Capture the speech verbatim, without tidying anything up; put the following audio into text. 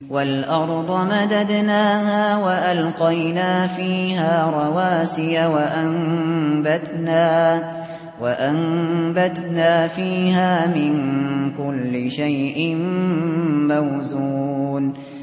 وَالْأَرْضَ مَدَدْنَاهَا وَأَلْقَيْنَا فِيهَا رَوَاسِيَ وَأَنبَتْنَا وَأَنبَتْنَا فِيهَا مِن كُلِّ شَيْءٍ مَّوْزُونٍ